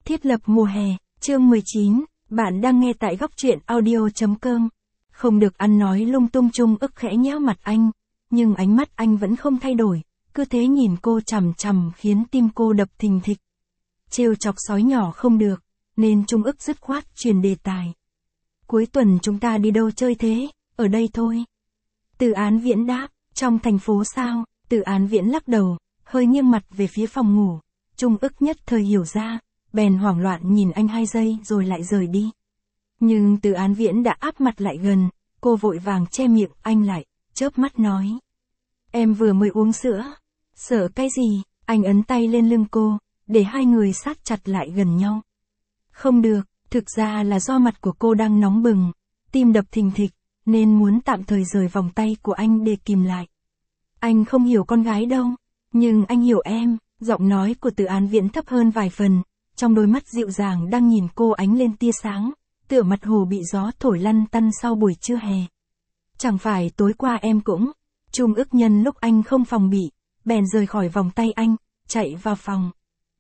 Thiết lập mùa hè, chương 19, bạn đang nghe tại góc truyện audio.com. Không được ăn nói lung tung. Trung ức khẽ nhéo mặt anh, nhưng ánh mắt anh vẫn không thay đổi, cứ thế nhìn cô chằm chằm khiến tim cô đập thình thịch. Trêu chọc sói nhỏ không được, nên Trung ức dứt khoát chuyển đề tài. Cuối tuần chúng ta đi đâu chơi thế? Ở đây thôi. Từ Án Viễn đáp, trong thành phố sao? Từ Án Viễn lắc đầu, hơi nghiêng mặt về phía phòng ngủ. Trung ức nhất thời hiểu ra, bèn hoảng loạn nhìn anh 2 giây rồi lại rời đi. Nhưng Từ Án Viễn đã áp mặt lại gần, cô vội vàng che miệng anh lại, chớp mắt nói. Em vừa mới uống sữa. Sợ cái gì? Anh ấn tay lên lưng cô, để hai người sát chặt lại gần nhau. Không được, thực ra là do mặt của cô đang nóng bừng, tim đập thình thịch, nên muốn tạm thời rời vòng tay của anh để kìm lại. Anh không hiểu con gái đâu, nhưng anh hiểu em. Giọng nói của Từ Án Viễn thấp hơn vài phần, trong đôi mắt dịu dàng đang nhìn cô ánh lên tia sáng, tựa mặt hồ bị gió thổi lăn tăn sau buổi trưa hè. Chẳng phải tối qua em cũng. Trung ức nhân lúc anh không phòng bị, bèn rời khỏi vòng tay anh, chạy vào phòng.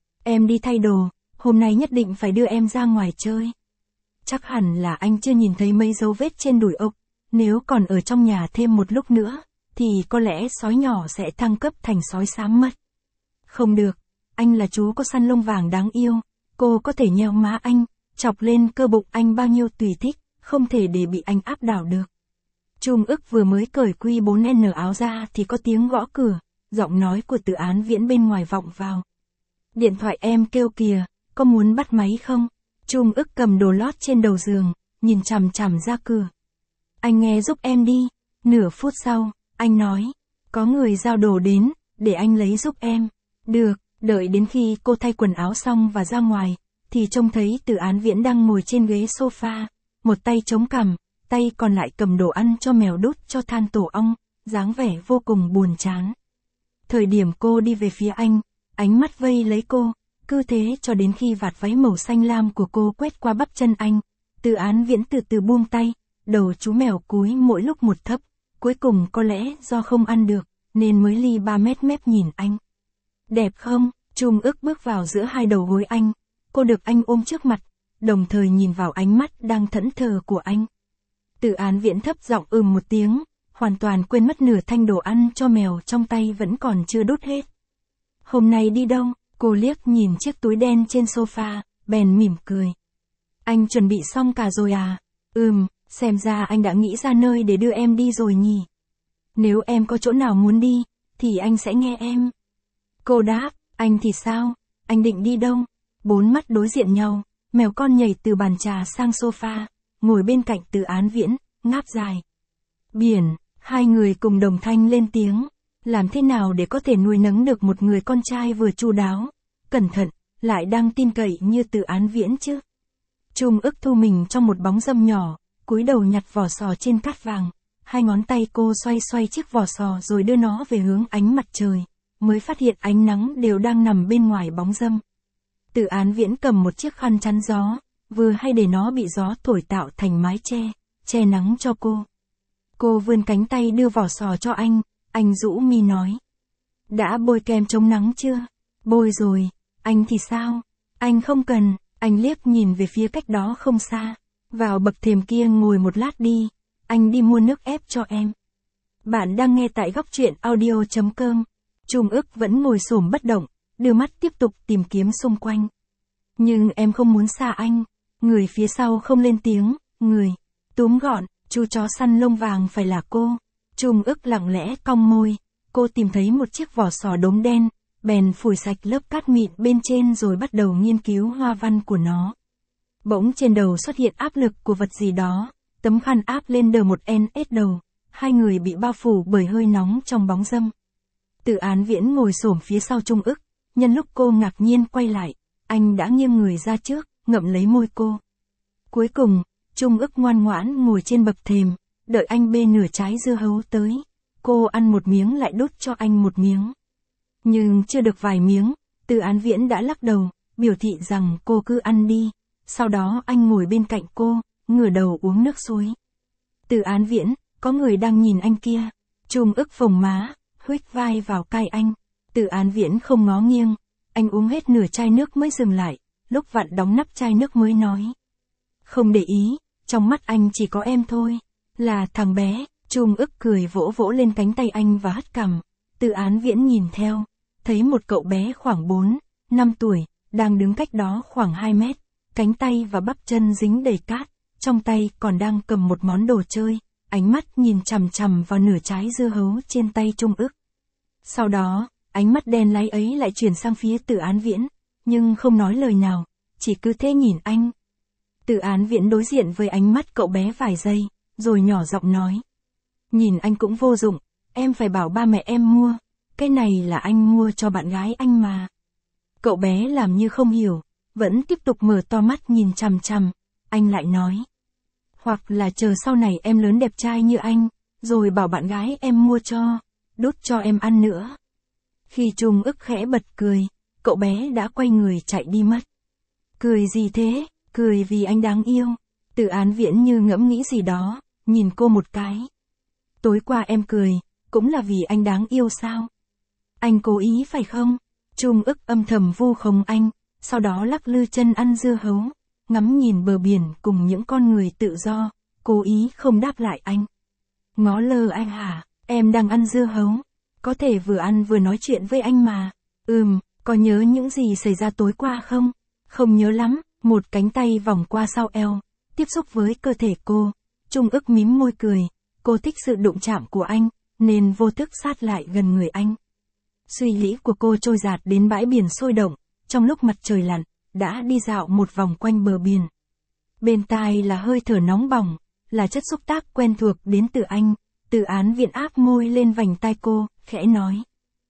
Em đi thay đồ, hôm nay nhất định phải đưa em ra ngoài chơi. Chắc hẳn là anh chưa nhìn thấy mấy dấu vết trên đùi ốc, nếu còn ở trong nhà thêm một lúc nữa, thì có lẽ sói nhỏ sẽ thăng cấp thành sói xám mất. Không được, anh là chú có săn lông vàng đáng yêu, cô có thể nheo má anh, chọc lên cơ bụng anh bao nhiêu tùy thích, không thể để bị anh áp đảo được. Trung ức vừa mới cởi Q4N áo ra thì có tiếng gõ cửa, giọng nói của Từ Án Viễn bên ngoài vọng vào. Điện thoại em kêu kìa, có muốn bắt máy không? Trung ức cầm đồ lót trên đầu giường, nhìn chằm chằm ra cửa. Anh nghe giúp em đi. Nửa phút sau, anh nói, có người giao đồ đến, để anh lấy giúp em. Được, đợi đến khi cô thay quần áo xong và ra ngoài, thì trông thấy Từ Án Viễn đang ngồi trên ghế sofa, một tay chống cằm, tay còn lại cầm đồ ăn cho mèo đút cho than tổ ong, dáng vẻ vô cùng buồn chán. Thời điểm cô đi về phía anh, ánh mắt vây lấy cô, cứ thế cho đến khi vạt váy màu xanh lam của cô quét qua bắp chân anh, Từ Án Viễn từ từ buông tay, đầu chú mèo cúi mỗi lúc một thấp, cuối cùng có lẽ do không ăn được, nên mới li 3 mép nhìn anh. Đẹp không? Trung ức bước vào giữa hai đầu gối anh, cô được anh ôm trước mặt, đồng thời nhìn vào ánh mắt đang thẫn thờ của anh. Từ Án Viễn thấp giọng một tiếng, hoàn toàn quên mất nửa thanh đồ ăn cho mèo trong tay vẫn còn chưa đút hết. Hôm nay đi đâu? Cô liếc nhìn chiếc túi đen trên sofa, bèn mỉm cười. Anh chuẩn bị xong cả rồi à? Xem ra anh đã nghĩ ra nơi để đưa em đi rồi nhỉ. Nếu em có chỗ nào muốn đi, thì anh sẽ nghe em. Cô đáp, anh thì sao? Anh định đi đâu? Bốn mắt đối diện nhau, mèo con nhảy từ bàn trà sang sofa, ngồi bên cạnh Từ Án Viễn, ngáp dài. Biển, hai người cùng đồng thanh lên tiếng. Làm thế nào để có thể nuôi nấng được một người con trai vừa chu đáo, cẩn thận, lại đang tin cậy như Từ Án Viễn chứ? Trung ức thu mình trong một bóng râm nhỏ, cúi đầu nhặt vỏ sò trên cát vàng. Hai ngón tay cô xoay xoay chiếc vỏ sò rồi đưa nó về hướng ánh mặt trời, mới phát hiện ánh nắng đều đang nằm bên ngoài bóng râm. Từ Án Viễn cầm một chiếc khăn chắn gió, vừa hay để nó bị gió thổi tạo thành mái che nắng cho cô. Cô vươn cánh tay đưa vỏ sò cho anh rũ mi nói. Đã bôi kem chống nắng chưa? Bôi rồi, anh thì sao? Anh không cần, anh liếc nhìn về phía cách đó không xa. Vào bậc thềm kia ngồi một lát đi, anh đi mua nước ép cho em. Bạn đang nghe tại góc truyện audio.com. Trung ức vẫn ngồi xổm bất động, đưa mắt tiếp tục tìm kiếm xung quanh. Nhưng em không muốn xa anh. Người phía sau không lên tiếng, người túm gọn, chú chó săn lông vàng phải là cô. Trung ức lặng lẽ cong môi, cô tìm thấy một chiếc vỏ sò đốm đen, bèn phủi sạch lớp cát mịn bên trên rồi bắt đầu nghiên cứu hoa văn của nó. Bỗng trên đầu xuất hiện áp lực của vật gì đó, tấm khăn áp lên đờ một NS đầu, hai người bị bao phủ bởi hơi nóng trong bóng râm. Từ Án Viễn ngồi xổm phía sau Trung ức, nhân lúc cô ngạc nhiên quay lại, anh đã nghiêng người ra trước, ngậm lấy môi cô. Cuối cùng, Trung ức ngoan ngoãn ngồi trên bậc thềm, đợi anh bê nửa trái dưa hấu tới. Cô ăn một miếng lại đút cho anh một miếng. Nhưng chưa được vài miếng, Từ Án Viễn đã lắc đầu, biểu thị rằng cô cứ ăn đi. Sau đó anh ngồi bên cạnh cô, ngửa đầu uống nước suối. Từ Án Viễn, có người đang nhìn anh kia. Trung ức phồng má, huých vai vào tai anh. Từ Án Viễn không ngó nghiêng, anh uống hết nửa chai nước mới dừng lại, lúc vặn đóng nắp chai nước mới nói. Không để ý, trong mắt anh chỉ có em thôi. Là thằng bé. Trung ức cười vỗ vỗ lên cánh tay anh và hất cằm. Từ Án Viễn nhìn theo, thấy một cậu bé khoảng 4, 5 tuổi, đang đứng cách đó khoảng 2 mét, cánh tay và bắp chân dính đầy cát, trong tay còn đang cầm một món đồ chơi, ánh mắt nhìn chằm chằm vào nửa trái dưa hấu trên tay Trung ức. Sau đó, ánh mắt đen láy ấy lại chuyển sang phía Từ Án Viễn, nhưng không nói lời nào, chỉ cứ thế nhìn anh. Từ Án Viễn đối diện với ánh mắt cậu bé vài giây, rồi nhỏ giọng nói. Nhìn anh cũng vô dụng, em phải bảo ba mẹ em mua, cái này là anh mua cho bạn gái anh mà. Cậu bé làm như không hiểu, vẫn tiếp tục mở to mắt nhìn chằm chằm, anh lại nói. Hoặc là chờ sau này em lớn đẹp trai như anh, rồi bảo bạn gái em mua cho, đút cho em ăn nữa. Khi Trung ức khẽ bật cười, cậu bé đã quay người chạy đi mất. Cười gì thế, cười vì anh đáng yêu. Từ Án Viễn như ngẫm nghĩ gì đó, nhìn cô một cái. Tối qua em cười, cũng là vì anh đáng yêu sao? Anh cố ý phải không? Trung ức âm thầm vu khống anh, sau đó lắc lư chân ăn dưa hấu, ngắm nhìn bờ biển cùng những con người tự do, cố ý không đáp lại anh. Ngó lơ anh hả, em đang ăn dưa hấu, có thể vừa ăn vừa nói chuyện với anh mà. Có nhớ những gì xảy ra tối qua không? Không nhớ lắm, một cánh tay vòng qua sau eo, tiếp xúc với cơ thể cô. Trung ức mím môi cười, cô thích sự đụng chạm của anh, nên vô thức sát lại gần người anh. Suy nghĩ của cô trôi dạt đến bãi biển sôi động, trong lúc mặt trời lặn, đã đi dạo một vòng quanh bờ biển. Bên tai là hơi thở nóng bỏng, là chất xúc tác quen thuộc đến từ anh. Từ Án Viễn áp môi lên vành tai cô, khẽ nói.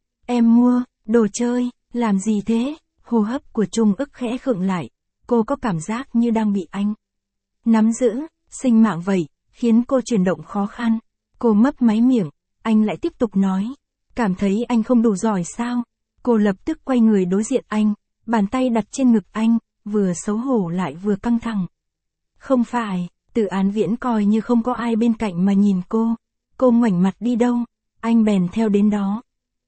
Em mua, đồ chơi, làm gì thế? Hô hấp của Trung ức khẽ khựng lại, cô có cảm giác như đang bị anh nắm giữ, sinh mạng vậy, khiến cô chuyển động khó khăn. Cô mấp máy miệng, anh lại tiếp tục nói. Cảm thấy anh không đủ giỏi sao? Cô lập tức quay người đối diện anh, bàn tay đặt trên ngực anh, vừa xấu hổ lại vừa căng thẳng. Không phải, Từ Án Viễn coi như không có ai bên cạnh mà nhìn cô. Cô ngoảnh mặt đi đâu, anh bèn theo đến đó.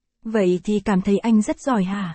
Vậy thì cảm thấy anh rất giỏi hả?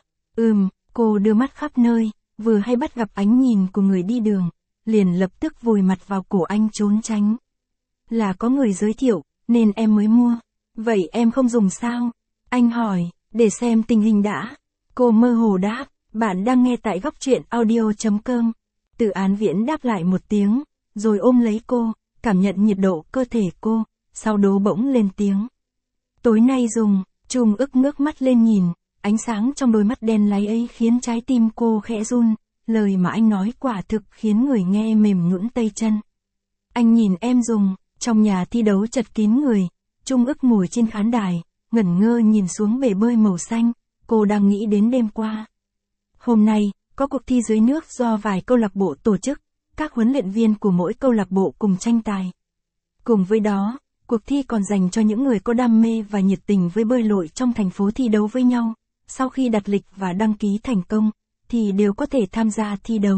Cô đưa mắt khắp nơi, vừa hay bắt gặp ánh nhìn của người đi đường, liền lập tức vùi mặt vào cổ anh trốn tránh. Là có người giới thiệu, nên em mới mua. Vậy em không dùng sao? Anh hỏi, để xem tình hình đã. Cô mơ hồ đáp, bạn đang nghe tại góc truyện audio.com. Từ Án Viễn đáp lại một tiếng, rồi ôm lấy cô, cảm nhận nhiệt độ cơ thể cô, sau đó bỗng lên tiếng. Tối nay dùng. Trung ức ngước mắt lên nhìn, ánh sáng trong đôi mắt đen láy ấy khiến trái tim cô khẽ run, lời mà anh nói quả thực khiến người nghe mềm nhũn tay chân. Anh nhìn em dùng. Trong nhà thi đấu chật kín người, Trung ức ngồi trên khán đài, ngẩn ngơ nhìn xuống bể bơi màu xanh, cô đang nghĩ đến đêm qua. Hôm nay, có cuộc thi dưới nước do vài câu lạc bộ tổ chức, các huấn luyện viên của mỗi câu lạc bộ cùng tranh tài. Cùng với đó, cuộc thi còn dành cho những người có đam mê và nhiệt tình với bơi lội trong thành phố thi đấu với nhau. Sau khi đặt lịch và đăng ký thành công, thì đều có thể tham gia thi đấu.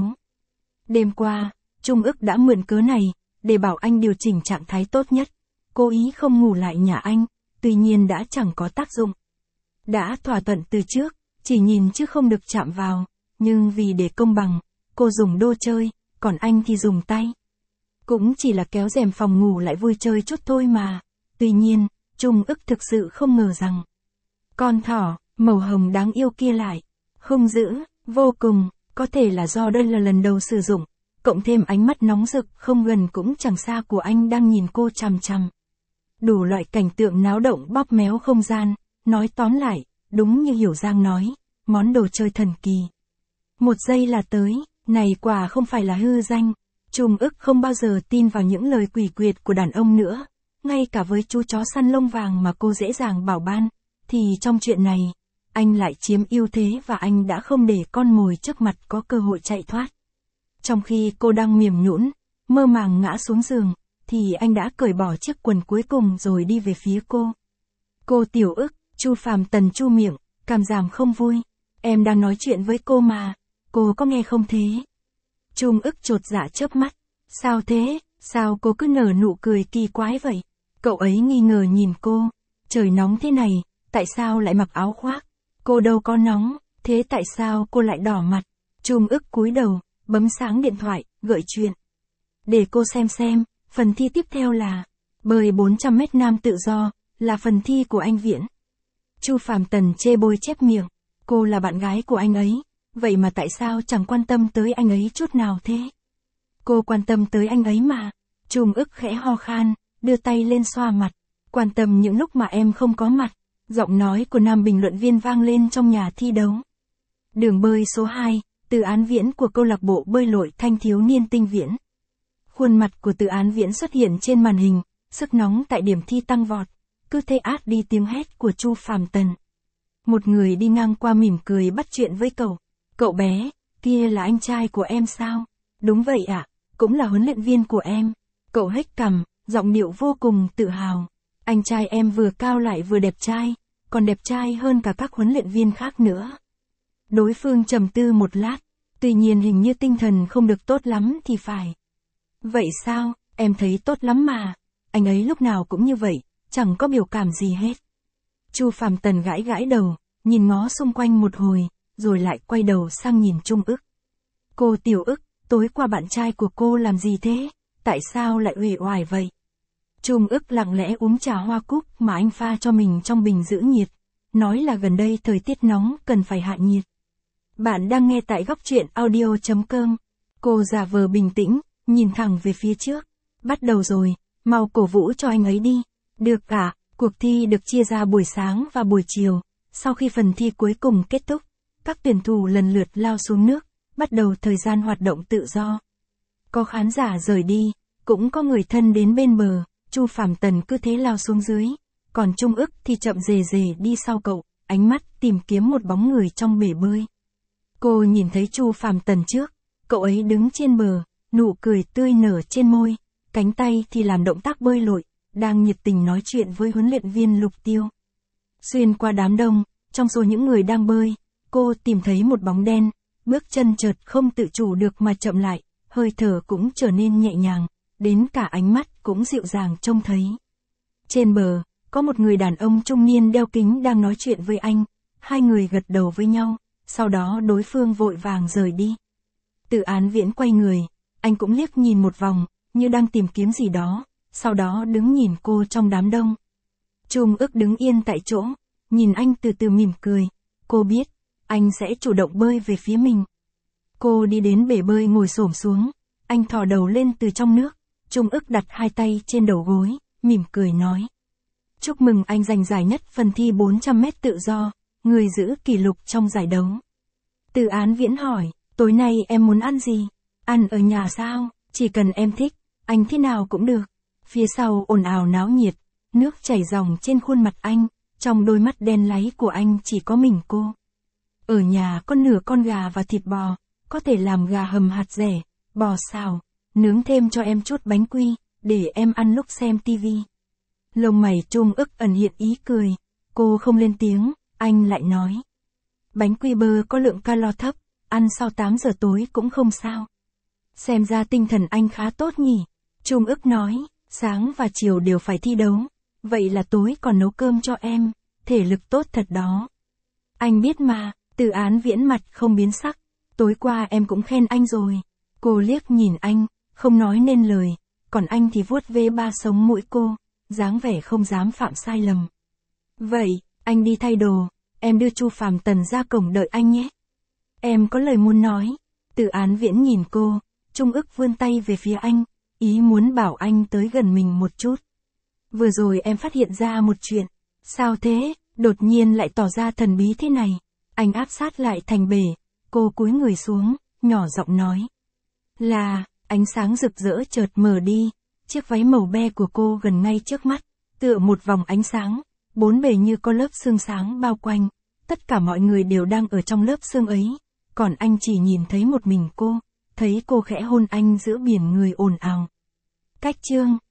Đêm qua, Trung ức đã mượn cớ này, để bảo anh điều chỉnh trạng thái tốt nhất. Cố ý không ngủ lại nhà anh, tuy nhiên đã chẳng có tác dụng. Đã thỏa thuận từ trước, chỉ nhìn chứ không được chạm vào, nhưng vì để công bằng, cô dùng đô chơi, còn anh thì dùng tay. Cũng chỉ là kéo rèm phòng ngủ lại vui chơi chút thôi mà. Tuy nhiên, Trung ức thực sự không ngờ rằng con thỏ màu hồng đáng yêu kia lại hung dữ vô cùng, có thể là do đây là lần đầu sử dụng, cộng thêm ánh mắt nóng rực không gần cũng chẳng xa của anh đang nhìn cô chằm chằm. Đủ loại cảnh tượng náo động bóp méo không gian, nói tóm lại, đúng như Hiểu Giang nói, món đồ chơi thần kỳ. Một giây là tới, này quả không phải là hư danh. Trung ức không bao giờ tin vào những lời quỷ quyệt của đàn ông nữa, ngay cả với chú chó săn lông vàng mà cô dễ dàng bảo ban, thì trong chuyện này, anh lại chiếm ưu thế và anh đã không để con mồi trước mặt có cơ hội chạy thoát. Trong khi cô đang mềm nhũn, mơ màng ngã xuống giường, thì anh đã cởi bỏ chiếc quần cuối cùng rồi đi về phía cô. Cô Tiểu ức, Chu Phàm Tần chu miệng, cảm giảm không vui. Em đang nói chuyện với cô mà, cô có nghe không thế? Trung ức chột dạ chớp mắt. Sao thế, sao cô cứ nở nụ cười kỳ quái vậy? Cậu ấy nghi ngờ nhìn cô. Trời nóng thế này, tại sao lại mặc áo khoác? Cô đâu có nóng, thế tại sao cô lại đỏ mặt? Trung ức cúi đầu, bấm sáng điện thoại, gợi chuyện. Để cô xem, phần thi tiếp theo là bơi 400 mét nam tự do, là phần thi của anh Viễn. Chu Phàm Tần chê bôi chép miệng, cô là bạn gái của anh ấy, vậy mà tại sao chẳng quan tâm tới anh ấy chút nào thế? Cô quan tâm tới anh ấy mà. Trung ức khẽ ho khan, đưa tay lên xoa mặt. Quan tâm những lúc mà em không có mặt. Giọng nói của nam bình luận viên vang lên trong nhà thi đấu. Đường bơi số 2, Từ Án Viễn của câu lạc bộ bơi lội thanh thiếu niên Tinh Viễn. Khuôn mặt của Từ Án Viễn xuất hiện trên màn hình, sức nóng tại điểm thi tăng vọt, cứ thế át đi tiếng hét của Chu Phàm Tần. Một người đi ngang qua mỉm cười bắt chuyện với cậu. Cậu bé, kia là anh trai của em sao? Đúng vậy ạ, cũng là huấn luyện viên của em. Cậu hếch cằm, giọng điệu vô cùng tự hào. Anh trai em vừa cao lại vừa đẹp trai, còn đẹp trai hơn cả các huấn luyện viên khác nữa. Đối phương trầm tư một lát, tuy nhiên hình như tinh thần không được tốt lắm thì phải. Vậy sao, em thấy tốt lắm mà. Anh ấy lúc nào cũng như vậy, chẳng có biểu cảm gì hết. Chu Phàm Tần gãi gãi đầu, nhìn ngó xung quanh một hồi, rồi lại quay đầu sang nhìn Trung ức. Cô Tiểu ức, tối qua bạn trai của cô làm gì thế? Tại sao lại uể oải vậy? Trung ức lặng lẽ uống trà hoa cúc mà anh pha cho mình trong bình giữ nhiệt, nói là gần đây thời tiết nóng cần phải hạ nhiệt. Bạn đang nghe tại góc truyện audio.com. Cô giả vờ bình tĩnh, nhìn thẳng về phía trước. Bắt đầu rồi, mau cổ vũ cho anh ấy đi. Được cả, cuộc thi được chia ra buổi sáng và buổi chiều. Sau khi phần thi cuối cùng kết thúc, các tuyển thủ lần lượt lao xuống nước, bắt đầu thời gian hoạt động tự do. Có khán giả rời đi, cũng có người thân đến bên bờ. Chu Phàm Tần cứ thế lao xuống dưới, còn Trung ức thì chậm rề rề đi sau cậu, ánh mắt tìm kiếm một bóng người trong bể bơi. Cô nhìn thấy Chu Phàm Tần trước, cậu ấy đứng trên bờ, nụ cười tươi nở trên môi, cánh tay thì làm động tác bơi lội, đang nhiệt tình nói chuyện với huấn luyện viên Lục Tiêu. Xuyên qua đám đông, trong số những người đang bơi, cô tìm thấy một bóng đen, bước chân chợt không tự chủ được mà chậm lại, hơi thở cũng trở nên nhẹ nhàng, đến cả ánh mắt cũng dịu dàng trông thấy. Trên bờ, có một người đàn ông trung niên đeo kính đang nói chuyện với anh, hai người gật đầu với nhau, sau đó đối phương vội vàng rời đi. Từ Án Viễn quay người, anh cũng liếc nhìn một vòng, như đang tìm kiếm gì đó, sau đó đứng nhìn cô trong đám đông. Trung ức đứng yên tại chỗ, nhìn anh từ từ mỉm cười, cô biết, anh sẽ chủ động bơi về phía mình. Cô đi đến bể bơi ngồi xổm xuống, anh thò đầu lên từ trong nước, Trung ức đặt hai tay trên đầu gối, mỉm cười nói. Chúc mừng anh giành giải nhất phần thi 400 mét tự do, người giữ kỷ lục trong giải đấu. Từ Án Viễn hỏi, tối nay em muốn ăn gì? Ăn ở nhà sao? Chỉ cần em thích, anh thế nào cũng được. Phía sau ồn ào náo nhiệt, nước chảy ròng trên khuôn mặt anh, trong đôi mắt đen láy của anh chỉ có mình cô. Ở nhà có nửa con gà và thịt bò, có thể làm gà hầm hạt dẻ, bò xào, nướng thêm cho em chút bánh quy, để em ăn lúc xem tivi. Lông mày Trung ức ẩn hiện ý cười, cô không lên tiếng, anh lại nói. Bánh quy bơ có lượng calo thấp, ăn sau 8 giờ tối cũng không sao. Xem ra tinh thần anh khá tốt nhỉ, Trung ức nói, sáng và chiều đều phải thi đấu, vậy là tối còn nấu cơm cho em, thể lực tốt thật đó. Anh biết mà, Từ Án Viễn mặt không biến sắc, tối qua em cũng khen anh rồi. Cô liếc nhìn anh, không nói nên lời, còn anh thì vuốt ve ba sống mũi cô, dáng vẻ không dám phạm sai lầm. Vậy, anh đi thay đồ, em đưa Chu Phàm Tần ra cổng đợi anh nhé. Em có lời muốn nói. Từ Án Viễn nhìn cô, Trung ức vươn tay về phía anh, ý muốn bảo anh tới gần mình một chút. Vừa rồi em phát hiện ra một chuyện. Sao thế, đột nhiên lại tỏ ra thần bí thế này. Anh áp sát lại thành bể, cô cúi người xuống, nhỏ giọng nói. Là, ánh sáng rực rỡ chợt mờ đi, chiếc váy màu be của cô gần ngay trước mắt, tựa một vòng ánh sáng, bốn bề như có lớp sương sáng bao quanh, tất cả mọi người đều đang ở trong lớp sương ấy, còn anh chỉ nhìn thấy một mình cô, thấy cô khẽ hôn anh giữa biển người ồn ào. Cách chương